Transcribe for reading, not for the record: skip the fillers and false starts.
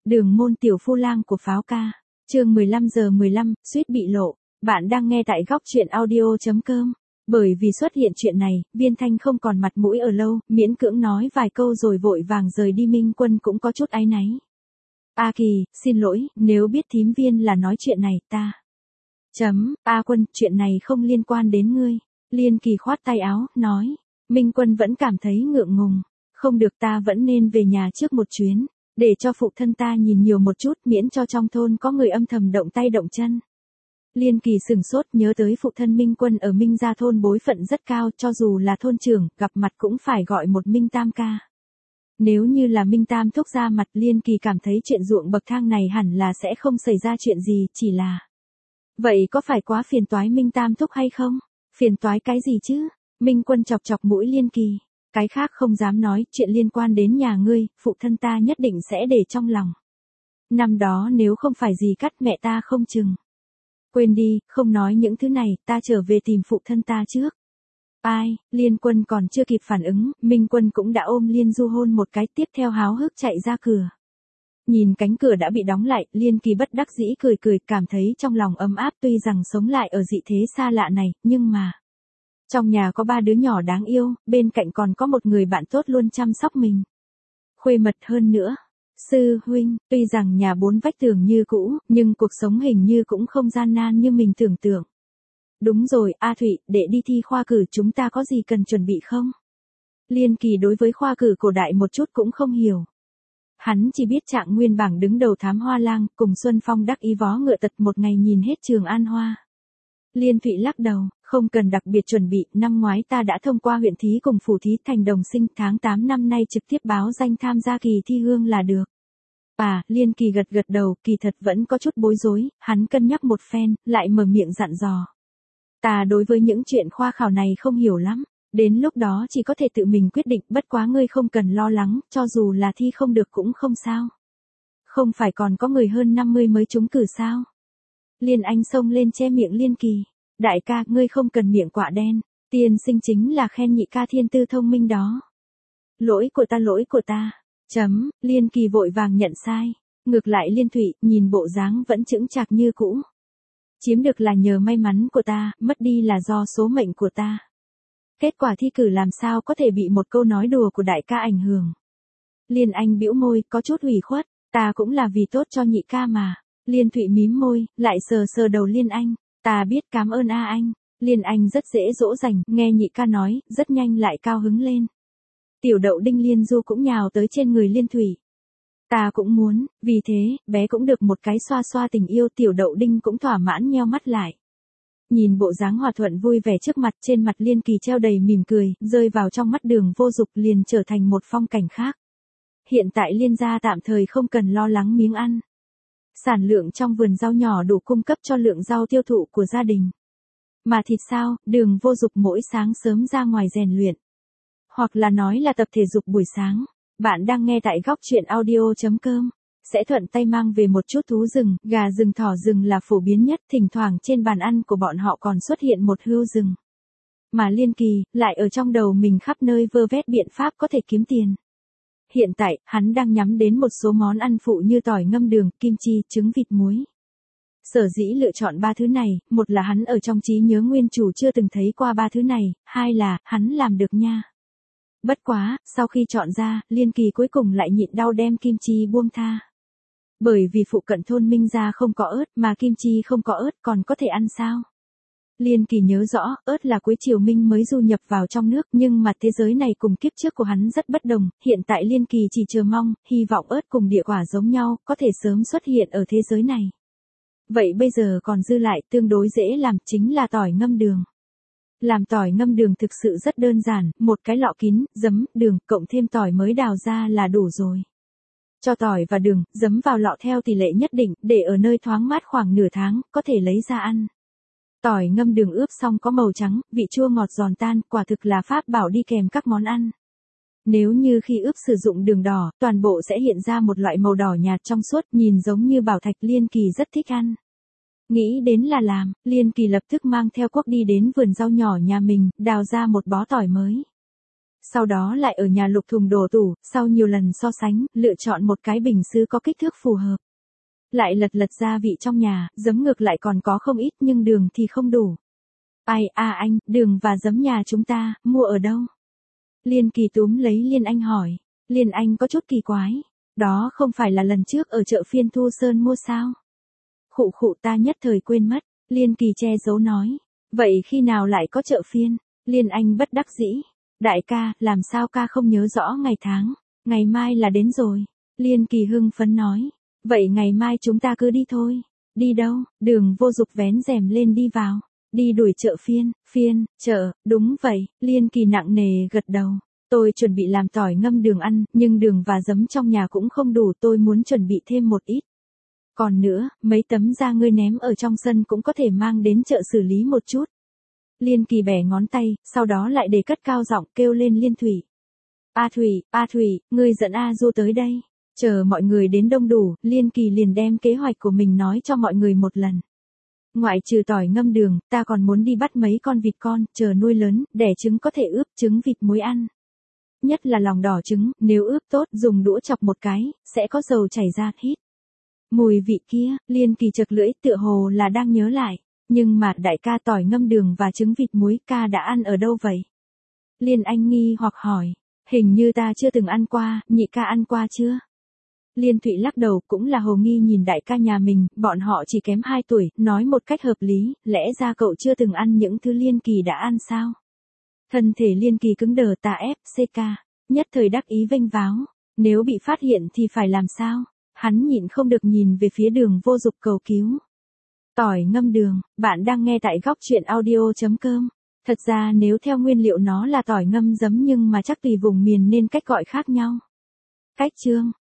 Đường môn tiểu phu lang của pháo ca. Chương 15:15, suýt bị lộ. Bạn đang nghe tại góc truyện audio.com. Bởi vì xuất hiện chuyện này, Viên Thanh không còn mặt mũi ở lâu, miễn cưỡng nói vài câu rồi vội vàng rời đi. Minh Quân cũng có chút áy náy. A Kỳ, xin lỗi, nếu biết thím Viên là nói chuyện này, ta. A Quân, chuyện này không liên quan đến ngươi. Liên Kỳ khoát tay áo, nói. Minh Quân vẫn cảm thấy ngượng ngùng. Không được, ta vẫn nên về nhà trước một chuyến. Để cho phụ thân ta nhìn nhiều một chút, miễn cho trong thôn có người âm thầm động tay động chân. Liên Kỳ sửng sốt, nhớ tới phụ thân Minh Quân ở Minh Gia thôn bối phận rất cao, cho dù là thôn trưởng, gặp mặt cũng phải gọi một Minh Tam ca. Nếu như là Minh Tam thúc ra mặt, Liên Kỳ cảm thấy chuyện ruộng bậc thang này hẳn là sẽ không xảy ra chuyện gì, chỉ là... Vậy có phải quá phiền toái Minh Tam thúc hay không? Phiền toái cái gì chứ? Minh Quân chọc chọc mũi Liên Kỳ. Cái khác không dám nói, chuyện liên quan đến nhà ngươi, phụ thân ta nhất định sẽ để trong lòng. Năm đó nếu không phải gì cắt mẹ ta không chừng. Quên đi, không nói những thứ này, ta trở về tìm phụ thân ta trước. Ai, Liên Quân còn chưa kịp phản ứng, Minh Quân cũng đã ôm Liên Du hôn một cái, tiếp theo háo hức chạy ra cửa. Nhìn cánh cửa đã bị đóng lại, Liên Kỳ bất đắc dĩ cười cười, cảm thấy trong lòng ấm áp. Tuy rằng sống lại ở dị thế xa lạ này, nhưng mà... Trong nhà có 3 đứa nhỏ đáng yêu, bên cạnh còn có một người bạn tốt luôn chăm sóc mình. Khuê mật hơn nữa. Sư huynh, tuy rằng nhà 4 vách tường như cũ, nhưng cuộc sống hình như cũng không gian nan như mình tưởng tượng. Đúng rồi, A Thụy, để đi thi khoa cử chúng ta có gì cần chuẩn bị không? Liên Kỳ đối với khoa cử cổ đại một chút cũng không hiểu. Hắn chỉ biết Trạng Nguyên bảng đứng đầu thám hoa lang, cùng Xuân Phong đắc ý vó ngựa tật một ngày nhìn hết Trường An Hoa. Liên Thụy lắc đầu, không cần đặc biệt chuẩn bị, năm ngoái ta đã thông qua huyện thí cùng phủ thí thành đồng sinh, tháng 8 năm nay trực tiếp báo danh tham gia kỳ thi hương là được. Liên Kỳ gật gật đầu, kỳ thật vẫn có chút bối rối, hắn cân nhắc một phen, lại mở miệng dặn dò. Ta đối với những chuyện khoa khảo này không hiểu lắm, đến lúc đó chỉ có thể tự mình quyết định, bất quá ngươi không cần lo lắng, cho dù là thi không được cũng không sao. Không phải còn có người hơn 50 mới trúng cử sao? Liên Anh xông lên che miệng Liên Kỳ. Đại ca, ngươi không cần miệng quạ đen, tiên sinh chính là khen nhị ca thiên tư thông minh đó. Lỗi của ta. Liên Kỳ vội vàng nhận sai. Ngược lại Liên Thụy, nhìn bộ dáng vẫn chững chạc như cũ. Chiếm được là nhờ may mắn của ta, mất đi là do số mệnh của ta. Kết quả thi cử làm sao có thể bị một câu nói đùa của đại ca ảnh hưởng. Liên Anh bĩu môi, có chút ủy khuất, ta cũng là vì tốt cho nhị ca mà. Liên Thụy mím môi, lại sờ sờ đầu Liên Anh. Ta biết, cảm ơn A anh. Liên Anh rất dễ dỗ dành, nghe nhị ca nói, rất nhanh lại cao hứng lên. Tiểu Đậu Đinh Liên Du cũng nhào tới trên người Liên Thụy. Ta cũng muốn, vì thế, bé cũng được một cái xoa xoa tình yêu. Tiểu Đậu Đinh cũng thỏa mãn nheo mắt lại. Nhìn bộ dáng hòa thuận vui vẻ trước mặt, trên mặt Liên Kỳ treo đầy mỉm cười, rơi vào trong mắt Đường Vô Dục liền trở thành một phong cảnh khác. Hiện tại Liên gia tạm thời không cần lo lắng miếng ăn. Sản lượng trong vườn rau nhỏ đủ cung cấp cho lượng rau tiêu thụ của gia đình. Mà thịt sao, Đường Vô Dục mỗi sáng sớm ra ngoài rèn luyện. Hoặc là nói là tập thể dục buổi sáng. Bạn đang nghe tại góc truyện audio.com. Sẽ thuận tay mang về một chút thú rừng, gà rừng thỏ rừng là phổ biến nhất, thỉnh thoảng trên bàn ăn của bọn họ còn xuất hiện một hươu rừng. Mà Liên Kỳ, lại ở trong đầu mình khắp nơi vơ vét biện pháp có thể kiếm tiền. Hiện tại, hắn đang nhắm đến một số món ăn phụ như tỏi ngâm đường, kim chi, trứng vịt muối. Sở dĩ lựa chọn 3 thứ này, một là hắn ở trong trí nhớ nguyên chủ chưa từng thấy qua 3 thứ này, hai là, hắn làm được nha. Bất quá, sau khi chọn ra, Liên Kỳ cuối cùng lại nhịn đau đem kim chi buông tha. Bởi vì phụ cận thôn Minh Gia không có ớt, mà kim chi không có ớt còn có thể ăn sao? Liên Kỳ nhớ rõ, ớt là cuối triều Minh mới du nhập vào trong nước, nhưng mà thế giới này cùng kiếp trước của hắn rất bất đồng, hiện tại Liên Kỳ chỉ chờ mong, hy vọng ớt cùng địa quả giống nhau, có thể sớm xuất hiện ở thế giới này. Vậy bây giờ còn dư lại, tương đối dễ làm, chính là tỏi ngâm đường. Làm tỏi ngâm đường thực sự rất đơn giản, một cái lọ kín, giấm, đường, cộng thêm tỏi mới đào ra là đủ rồi. Cho tỏi và đường, giấm vào lọ theo tỷ lệ nhất định, để ở nơi thoáng mát khoảng nửa tháng, có thể lấy ra ăn. Tỏi ngâm đường ướp xong có màu trắng, vị chua ngọt giòn tan, quả thực là pháp bảo đi kèm các món ăn. Nếu như khi ướp sử dụng đường đỏ, toàn bộ sẽ hiện ra một loại màu đỏ nhạt trong suốt, nhìn giống như bảo thạch. Liên Kỳ rất thích ăn. Nghĩ đến là làm, Liên Kỳ lập tức mang theo cuốc đi đến vườn rau nhỏ nhà mình, đào ra một bó tỏi mới. sau đó lại ở nhà lục thùng đồ tủ, sau nhiều lần so sánh, lựa chọn một cái bình sứ có kích thước phù hợp. Lại lật lật gia vị trong nhà, giấm ngược lại còn có không ít nhưng đường thì không đủ. Ai anh, đường và giấm nhà chúng ta, mua ở đâu? Liên Kỳ túm lấy Liên Anh hỏi. Liên Anh có chút kỳ quái. Đó không phải là lần trước ở chợ phiên Thu Sơn mua sao? Khụ ta nhất thời quên mất. Liên Kỳ che giấu nói. Vậy khi nào lại có chợ phiên? Liên Anh bất đắc dĩ. Đại ca, làm sao ca không nhớ rõ ngày tháng? Ngày mai là đến rồi. Liên Kỳ hưng phấn nói. Vậy ngày mai chúng ta cứ đi thôi. Đi đâu? Đường Vô Dục vén rèm lên đi vào. Đi đuổi chợ phiên, chợ, đúng vậy, Liên Kỳ nặng nề gật đầu. Tôi chuẩn bị làm tỏi ngâm đường ăn, nhưng đường và giấm trong nhà cũng không đủ, tôi muốn chuẩn bị thêm một ít. Còn nữa, mấy tấm da ngươi ném ở trong sân cũng có thể mang đến chợ xử lý một chút. Liên Kỳ bẻ ngón tay, sau đó lại để cất cao giọng kêu lên Liên Thủy. A Thủy, ngươi dẫn A Du tới đây. Chờ mọi người đến đông đủ, Liên Kỳ liền đem kế hoạch của mình nói cho mọi người một lần. Ngoại trừ tỏi ngâm đường, ta còn muốn đi bắt mấy con vịt con, chờ nuôi lớn, đẻ trứng có thể ướp trứng vịt muối ăn. Nhất là lòng đỏ trứng, nếu ướp tốt, dùng đũa chọc một cái, sẽ có dầu chảy ra hít. Mùi vị kia, Liên Kỳ chật lưỡi tựa hồ là đang nhớ lại. Nhưng mà đại ca tỏi ngâm đường và trứng vịt muối ca đã ăn ở đâu vậy? Liên Anh nghi hoặc hỏi. Hình như ta chưa từng ăn qua, nhị ca ăn qua chưa? Liên Thụy lắc đầu cũng là hồ nghi nhìn đại ca nhà mình, bọn họ chỉ kém 2 tuổi, nói một cách hợp lý, lẽ ra cậu chưa từng ăn những thứ Liên Kỳ đã ăn sao? Thân thể Liên Kỳ cứng đờ ta FCK, nhất thời đắc ý vênh váo, nếu bị phát hiện thì phải làm sao? Hắn nhịn không được nhìn về phía Đường Vô Dục cầu cứu. Tỏi ngâm đường, bạn đang nghe tại góc truyện audio.com. Thật ra nếu theo nguyên liệu nó là tỏi ngâm giấm nhưng mà chắc tùy vùng miền nên cách gọi khác nhau. Cách chương